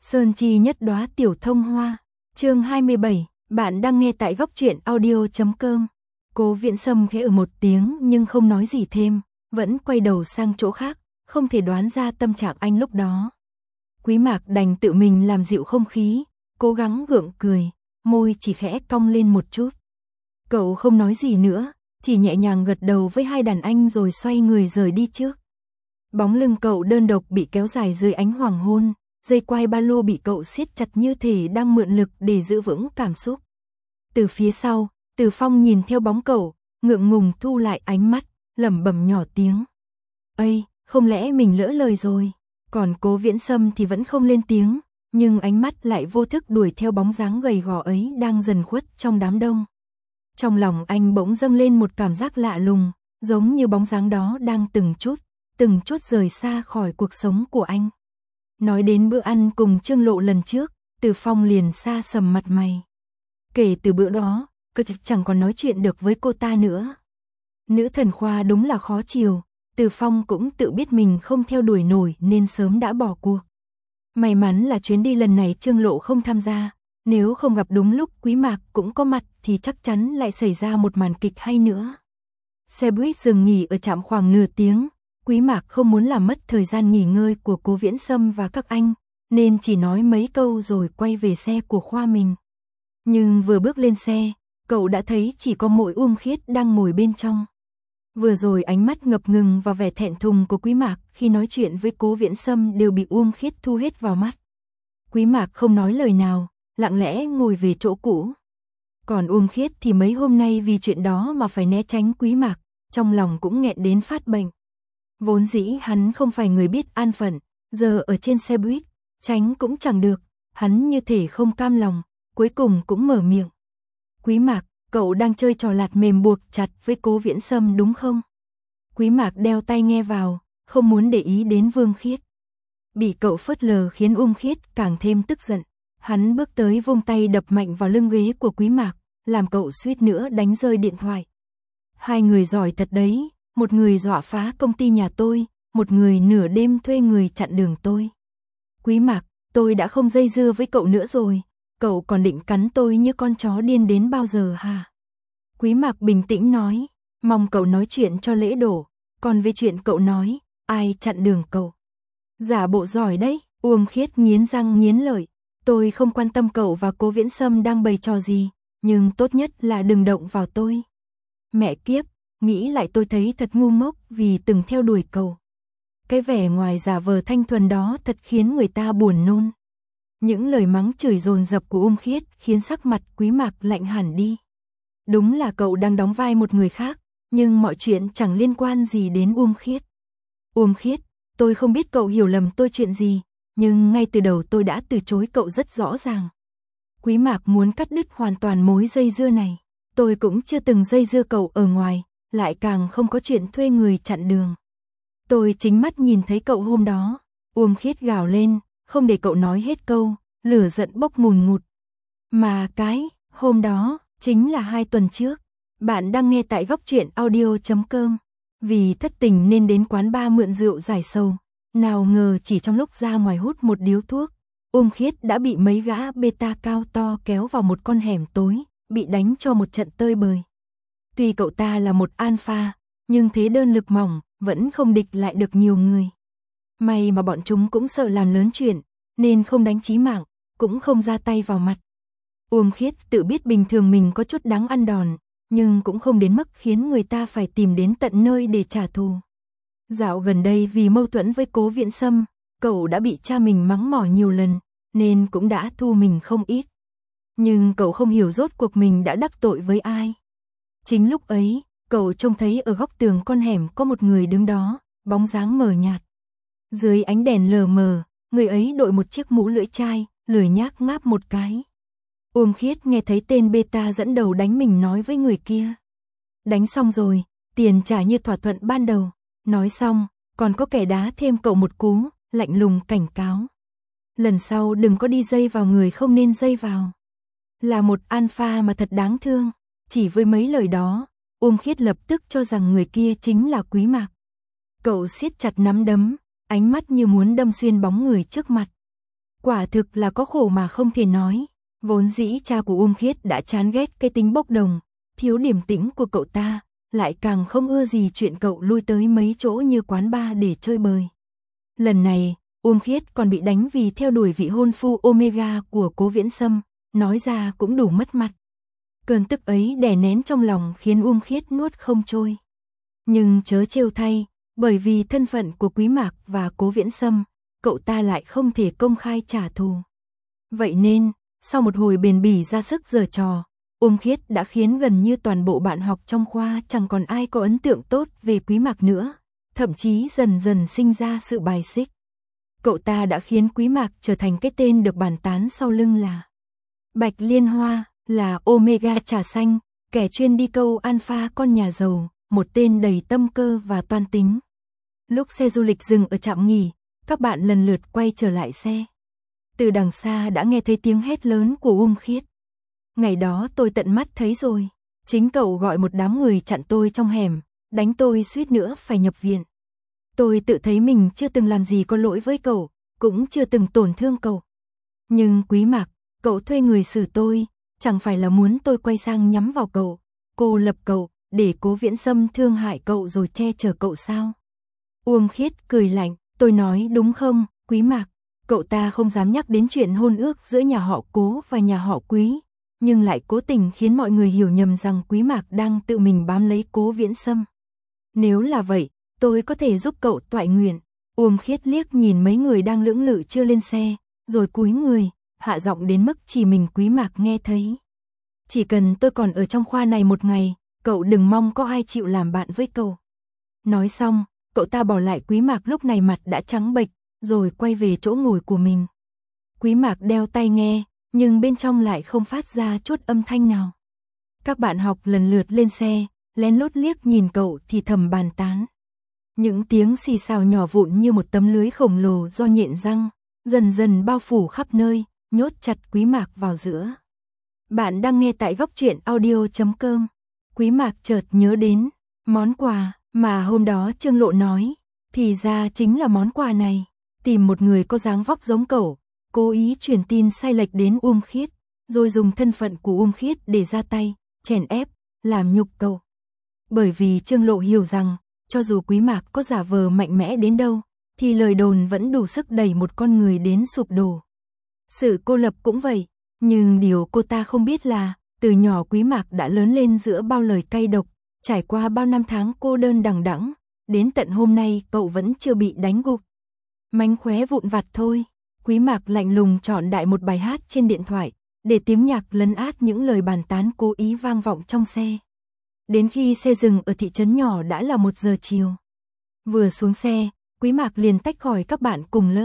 Sơn chi nhất đóa tiểu thông hoa. Chương 27, bạn đang nghe tại góc truyện audio.com. Cố Viễn Sâm khẽ một tiếng nhưng không nói gì thêm, vẫn quay đầu sang chỗ khác, không thể đoán ra tâm trạng anh lúc đó. Quý Mạc đành tự mình làm dịu không khí, cố gắng gượng cười, môi chỉ khẽ cong lên một chút. Cậu không nói gì nữa, chỉ nhẹ nhàng gật đầu với hai đàn anh rồi xoay người rời đi trước. Bóng lưng cậu đơn độc bị kéo dài dưới ánh hoàng hôn, dây quai ba lô bị cậu siết chặt như thể đang mượn lực để giữ vững cảm xúc. Từ phía sau, Từ Phong nhìn theo bóng cậu, ngượng ngùng thu lại ánh mắt, lẩm bẩm nhỏ tiếng. Ây, không lẽ mình lỡ lời rồi? Còn Cố Viễn Sâm thì vẫn không lên tiếng, nhưng ánh mắt lại vô thức đuổi theo bóng dáng gầy gò ấy đang dần khuất trong đám đông. Trong lòng anh bỗng dâng lên một cảm giác lạ lùng, giống như bóng dáng đó đang từng chút rời xa khỏi cuộc sống của anh. Nói đến bữa ăn cùng Trương Lộ lần trước, Từ Phong liền xa sầm mặt mày. Kể từ bữa đó, cậu chẳng còn nói chuyện được với cô ta nữa. Nữ thần khoa đúng là khó chiều, Từ Phong cũng tự biết mình không theo đuổi nổi nên sớm đã bỏ cuộc. May mắn là chuyến đi lần này Trương Lộ không tham gia, nếu không gặp đúng lúc Quý Mạc cũng có mặt thì chắc chắn lại xảy ra một màn kịch hay nữa. Xe buýt dừng nghỉ ở trạm khoảng nửa tiếng, Quý Mạc không muốn làm mất thời gian nghỉ ngơi của Cố Viễn Sâm và các anh, nên chỉ nói mấy câu rồi quay về xe của khoa mình. Nhưng vừa bước lên xe, cậu đã thấy chỉ có mỗi Uông Khiết đang ngồi bên trong. Vừa rồi ánh mắt ngập ngừng và vẻ thẹn thùng của Quý Mạc khi nói chuyện với Cố Viễn Sâm đều bị Uông Khiết thu hết vào mắt. Quý Mạc không nói lời nào, lặng lẽ ngồi về chỗ cũ. Còn Uông Khiết thì mấy hôm nay vì chuyện đó mà phải né tránh Quý Mạc, trong lòng cũng nghẹn đến phát bệnh. Vốn dĩ hắn không phải người biết an phận, giờ ở trên xe buýt, tránh cũng chẳng được, hắn như thể không cam lòng, cuối cùng cũng mở miệng. Quý Mạc, cậu đang chơi trò lạt mềm buộc chặt với Cố Viễn Sâm đúng không? Quý Mạc đeo tai nghe vào, không muốn để ý đến Vương Khiết. Bị cậu phớt lờ khiến Uông Khiết càng thêm tức giận. Hắn bước tới vung tay đập mạnh vào lưng ghế của Quý Mạc, làm cậu suýt nữa đánh rơi điện thoại. Hai người giỏi thật đấy, một người dọa phá công ty nhà tôi, một người nửa đêm thuê người chặn đường tôi. Quý Mạc, tôi đã không dây dưa với cậu nữa rồi, cậu còn định cắn tôi như con chó điên đến bao giờ hả? Quý Mạc bình tĩnh nói, mong cậu nói chuyện cho lễ đổ, còn về chuyện cậu nói, ai chặn đường cậu? Giả bộ giỏi đấy, Uông Khiết nghiến răng nghiến lợi, tôi không quan tâm cậu và Cố Viễn Sâm đang bày trò gì, nhưng tốt nhất là đừng động vào tôi. Mẹ kiếp, nghĩ lại tôi thấy thật ngu ngốc vì từng theo đuổi cậu. Cái vẻ ngoài giả vờ thanh thuần đó thật khiến người ta buồn nôn. Những lời mắng chửi dồn dập của Uông Khiết khiến sắc mặt Quý Mạc lạnh hẳn đi. Đúng là cậu đang đóng vai một người khác, nhưng mọi chuyện chẳng liên quan gì đến Uông Khiết. Uông Khiết, tôi không biết cậu hiểu lầm tôi chuyện gì, nhưng ngay từ đầu tôi đã từ chối cậu rất rõ ràng. Quý Mạc muốn cắt đứt hoàn toàn mối dây dưa này. Tôi cũng chưa từng dây dưa cậu ở ngoài, lại càng không có chuyện thuê người chặn đường. Tôi chính mắt nhìn thấy cậu hôm đó. Uông Khiết gào lên, không để cậu nói hết câu, lửa giận bốc ngùn ngụt. Mà cái hôm đó chính là 2 tuần trước. Bạn đang nghe tại góc truyện audio.com. Vì thất tình nên đến quán bar mượn rượu giải sầu. Nào ngờ chỉ trong lúc ra ngoài hút một điếu thuốc, Uông Khiết đã bị mấy gã beta cao to kéo vào một con hẻm tối, bị đánh cho một trận tơi bời. Tuy cậu ta là một alpha, nhưng thế đơn lực mỏng, vẫn không địch lại được nhiều người. May mà bọn chúng cũng sợ làm lớn chuyện, nên không đánh chí mạng, cũng không ra tay vào mặt. Uông Khiết tự biết bình thường mình có chút đáng ăn đòn, nhưng cũng không đến mức khiến người ta phải tìm đến tận nơi để trả thù. Dạo gần đây vì mâu thuẫn với Cố Viễn Sâm, cậu đã bị cha mình mắng mỏ nhiều lần, nên cũng đã thu mình không ít. Nhưng cậu không hiểu rốt cuộc mình đã đắc tội với ai. Chính lúc ấy, cậu trông thấy ở góc tường con hẻm có một người đứng đó, bóng dáng mờ nhạt. Dưới ánh đèn lờ mờ, người ấy đội một chiếc mũ lưỡi chai, lười nhác ngáp một cái. Uông Khiết nghe thấy tên beta dẫn đầu đánh mình nói với người kia. Đánh xong rồi, tiền trả như thỏa thuận ban đầu. Nói xong, còn có kẻ đá thêm cậu một cú, lạnh lùng cảnh cáo. Lần sau đừng có đi dây vào người không nên dây vào. Là một alpha mà thật đáng thương. Chỉ với mấy lời đó, Uông Khiết lập tức cho rằng người kia chính là Quý Mạc. Cậu siết chặt nắm đấm, ánh mắt như muốn đâm xuyên bóng người trước mặt. Quả thực là có khổ mà không thể nói. Vốn dĩ cha của Khiết đã chán ghét cái tính bốc đồng, thiếu điềm tĩnh của cậu ta, lại càng không ưa gì chuyện cậu lui tới mấy chỗ như quán bar để chơi bời. Lần này, Khiết còn bị đánh vì theo đuổi vị hôn phu Omega của Cố Viễn Sâm, nói ra cũng đủ mất mặt. Cơn tức ấy đè nén trong lòng khiến Khiết nuốt không trôi. Nhưng chớ trêu thay, bởi vì thân phận của Quý Mạc và Cố Viễn Sâm, cậu ta lại không thể công khai trả thù. Vậy nên, sau một hồi bền bỉ ra sức giở trò, Khiết đã khiến gần như toàn bộ bạn học trong khoa chẳng còn ai có ấn tượng tốt về Quý Mạc nữa, thậm chí dần dần sinh ra sự bài xích. Cậu ta đã khiến Quý Mạc trở thành cái tên được bàn tán sau lưng là Bạch Liên Hoa, là Omega trà xanh, kẻ chuyên đi câu alpha con nhà giàu, một tên đầy tâm cơ và toan tính. Lúc xe du lịch dừng ở trạm nghỉ, các bạn lần lượt quay trở lại xe. Từ đằng xa đã nghe thấy tiếng hét lớn của Khiết. Ngày đó tôi tận mắt thấy rồi, chính cậu gọi một đám người chặn tôi trong hẻm, đánh tôi suýt nữa phải nhập viện. Tôi tự thấy mình chưa từng làm gì có lỗi với cậu, cũng chưa từng tổn thương cậu. Nhưng Quý Mạc, cậu thuê người xử tôi, chẳng phải là muốn tôi quay sang nhắm vào cậu, cô lập cậu, để Cố Viễn Sâm thương hại cậu rồi che chở cậu sao? Khiết cười lạnh, tôi nói đúng không, Quý Mạc? Cậu ta không dám nhắc đến chuyện hôn ước giữa nhà họ Cố và nhà họ Quý, nhưng lại cố tình khiến mọi người hiểu nhầm rằng Quý Mạc đang tự mình bám lấy Cố Viễn Sâm. Nếu là vậy, tôi có thể giúp cậu toại nguyện. Khiết liếc nhìn mấy người đang lưỡng lự chưa lên xe, rồi cúi người, hạ giọng đến mức chỉ mình Quý Mạc nghe thấy. Chỉ cần tôi còn ở trong khoa này một ngày, cậu đừng mong có ai chịu làm bạn với cậu. Nói xong, cậu ta bỏ lại Quý Mạc lúc này mặt đã trắng bệch, rồi quay về chỗ ngồi của mình. Quý Mạc đeo tai nghe, nhưng bên trong lại không phát ra chút âm thanh nào. Các bạn học lần lượt lên xe, lén lút liếc nhìn cậu thì thầm bàn tán. Những tiếng xì xào nhỏ vụn như một tấm lưới khổng lồ do nhện răng, dần dần bao phủ khắp nơi, nhốt chặt Quý Mạc vào giữa. Bạn đang nghe tại Góc Truyện Audio.com. Quý Mạc chợt nhớ đến món quà mà hôm đó Trương Lộ nói, thì ra chính là món quà này. Tìm một người có dáng vóc giống cậu, cố ý truyền tin sai lệch đến Khiết, rồi dùng thân phận của Khiết để ra tay, chèn ép, làm nhục cậu. Bởi vì Trương Lộ hiểu rằng, cho dù Quý Mạc có giả vờ mạnh mẽ đến đâu, thì lời đồn vẫn đủ sức đẩy một con người đến sụp đổ. Sự cô lập cũng vậy, nhưng điều cô ta không biết là, từ nhỏ Quý Mạc đã lớn lên giữa bao lời cay độc, trải qua bao năm tháng cô đơn đằng đẵng, đến tận hôm nay cậu vẫn chưa bị đánh gục. Mánh khóe vụn vặt thôi. Quý Mạc lạnh lùng chọn đại một bài hát trên điện thoại, để tiếng nhạc lấn át những lời bàn tán cố ý vang vọng trong xe. Đến khi xe dừng ở thị trấn nhỏ đã là 1 giờ chiều. Vừa xuống xe, Quý Mạc liền tách khỏi các bạn cùng lớp.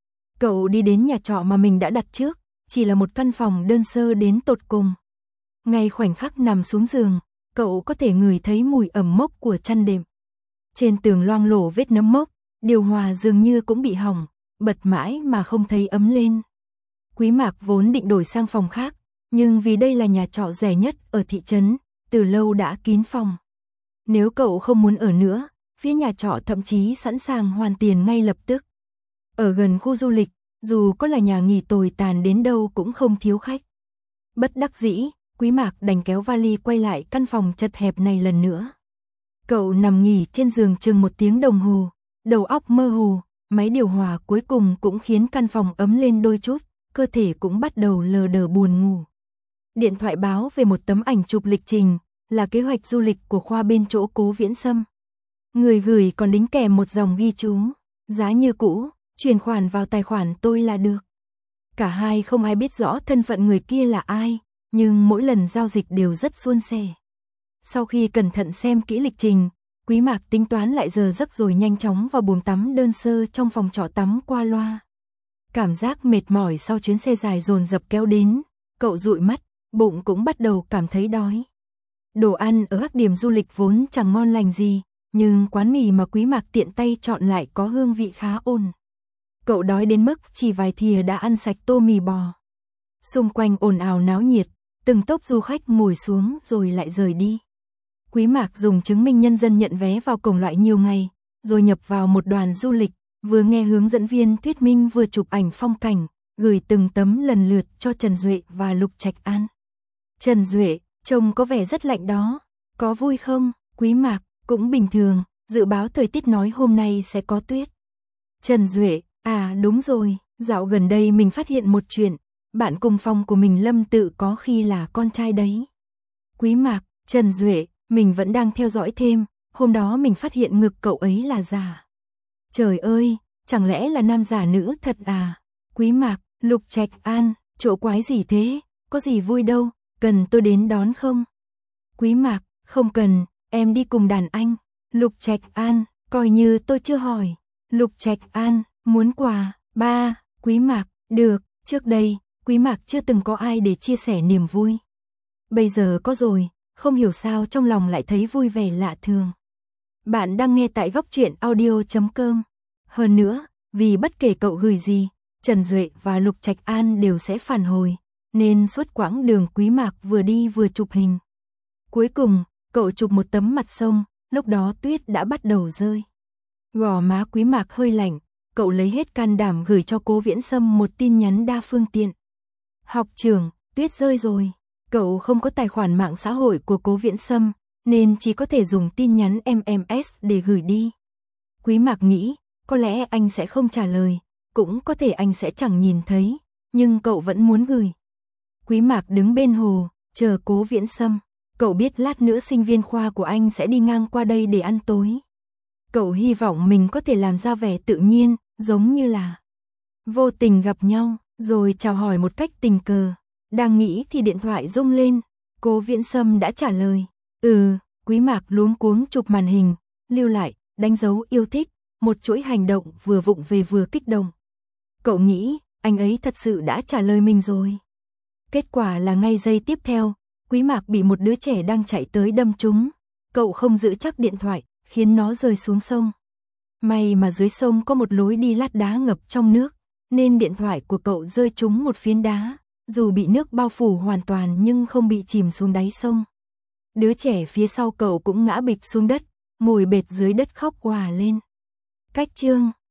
Cậu đi đến nhà trọ mà mình đã đặt trước, chỉ là một căn phòng đơn sơ đến tột cùng. Ngay khoảnh khắc nằm xuống giường, cậu có thể ngửi thấy mùi ẩm mốc của chăn đệm. Trên tường loang lổ vết nấm mốc, điều hòa dường như cũng bị hỏng, bật mãi mà không thấy ấm lên. Quý Mạc vốn định đổi sang phòng khác, nhưng vì đây là nhà trọ rẻ nhất ở thị trấn, từ lâu đã kín phòng. Nếu cậu không muốn ở nữa, phía nhà trọ thậm chí sẵn sàng hoàn tiền ngay lập tức. Ở gần khu du lịch, dù có là nhà nghỉ tồi tàn đến đâu cũng không thiếu khách. Bất đắc dĩ, Quý Mạc đành kéo vali quay lại căn phòng chật hẹp này lần nữa. Cậu nằm nghỉ trên giường chừng 1 tiếng đồng hồ, đầu óc mơ hồ, máy điều hòa cuối cùng cũng khiến căn phòng ấm lên đôi chút, cơ thể cũng bắt đầu lờ đờ buồn ngủ. Điện thoại báo về một tấm ảnh chụp lịch trình, là kế hoạch du lịch của khoa bên chỗ Cố Viễn Sâm. Người gửi còn đính kèm một dòng ghi chú, giá như cũ, chuyển khoản vào tài khoản tôi là được. Cả hai không ai biết rõ thân phận người kia là ai, nhưng mỗi lần giao dịch đều rất suôn sẻ. Sau khi cẩn thận xem kỹ lịch trình, Quý Mạc tính toán lại giờ giấc rồi nhanh chóng vào bồn tắm đơn sơ trong phòng trọ tắm qua loa. Cảm giác mệt mỏi sau chuyến xe dài dồn dập kéo đến, cậu dụi mắt, bụng cũng bắt đầu cảm thấy đói. Đồ ăn ở các điểm du lịch vốn chẳng ngon lành gì, nhưng quán mì mà Quý Mạc tiện tay chọn lại có hương vị khá ổn. Cậu đói đến mức chỉ vài thìa đã ăn sạch tô mì bò. Xung quanh ồn ào náo nhiệt, từng tốp du khách ngồi xuống rồi lại rời đi. Quý Mạc dùng chứng minh nhân dân nhận vé vào cổng loại nhiều ngày, rồi nhập vào một đoàn du lịch, vừa nghe hướng dẫn viên thuyết minh vừa chụp ảnh phong cảnh, gửi từng tấm lần lượt cho Trần Duệ và Lục Trạch An. Trần Duệ, trông có vẻ rất lạnh đó, có vui không? Quý Mạc, cũng bình thường, dự báo thời tiết nói hôm nay sẽ có tuyết. Trần Duệ, à đúng rồi, dạo gần đây mình phát hiện một chuyện, bạn cùng phòng của mình Lâm Tự có khi là con trai đấy. Quý Mạc, Trần Duệ, mình vẫn đang theo dõi thêm, hôm đó mình phát hiện ngực cậu ấy là giả. Trời ơi, chẳng lẽ là nam giả nữ thật à? Quý Mạc, Lục Trạch An, chỗ quái gì thế, có gì vui đâu, cần tôi đến đón không? Quý Mạc, không cần, em đi cùng đàn anh. Lục Trạch An, coi như tôi chưa hỏi. Lục Trạch An, muốn quà, ba, Quý Mạc, được, trước đây, Quý Mạc chưa từng có ai để chia sẻ niềm vui. Bây giờ có rồi, không hiểu sao trong lòng lại thấy vui vẻ lạ thường. Bạn đang nghe tại góc truyện audio.com. Hơn nữa, vì bất kể cậu gửi gì, Trần Duệ và Lục Trạch An đều sẽ phản hồi, nên suốt quãng đường Quý Mạc vừa đi vừa chụp hình. Cuối cùng, cậu chụp một tấm mặt sông, lúc đó tuyết đã bắt đầu rơi. Gò má Quý Mạc hơi lạnh, cậu lấy hết can đảm gửi cho Cố Viễn Sâm một tin nhắn đa phương tiện. Học trưởng, tuyết rơi rồi. Cậu không có tài khoản mạng xã hội của Cố Viễn Sâm, nên chỉ có thể dùng tin nhắn MMS để gửi đi. Quý Mạc nghĩ, có lẽ anh sẽ không trả lời, cũng có thể anh sẽ chẳng nhìn thấy, nhưng cậu vẫn muốn gửi. Quý Mạc đứng bên hồ, chờ Cố Viễn Sâm. Cậu biết lát nữa sinh viên khoa của anh sẽ đi ngang qua đây để ăn tối. Cậu hy vọng mình có thể làm ra vẻ tự nhiên, giống như là vô tình gặp nhau, rồi chào hỏi một cách tình cờ. Đang nghĩ thì điện thoại rung lên, Cố Viễn Sâm đã trả lời. Quý Mạc luống cuống chụp màn hình, lưu lại, đánh dấu yêu thích, một chuỗi hành động vừa vụng về vừa kích động. Cậu nghĩ, anh ấy thật sự đã trả lời mình rồi. Kết quả là ngay giây tiếp theo, Quý Mạc bị một đứa trẻ đang chạy tới đâm trúng. Cậu không giữ chắc điện thoại, khiến nó rơi xuống sông. May mà dưới sông có một lối đi lát đá ngập trong nước, nên điện thoại của cậu rơi trúng một phiến đá, dù bị nước bao phủ hoàn toàn nhưng không bị chìm xuống đáy sông. Đứa trẻ phía sau cậu cũng ngã bịch xuống đất, ngồi bệt dưới đất khóc òa lên. Cách chương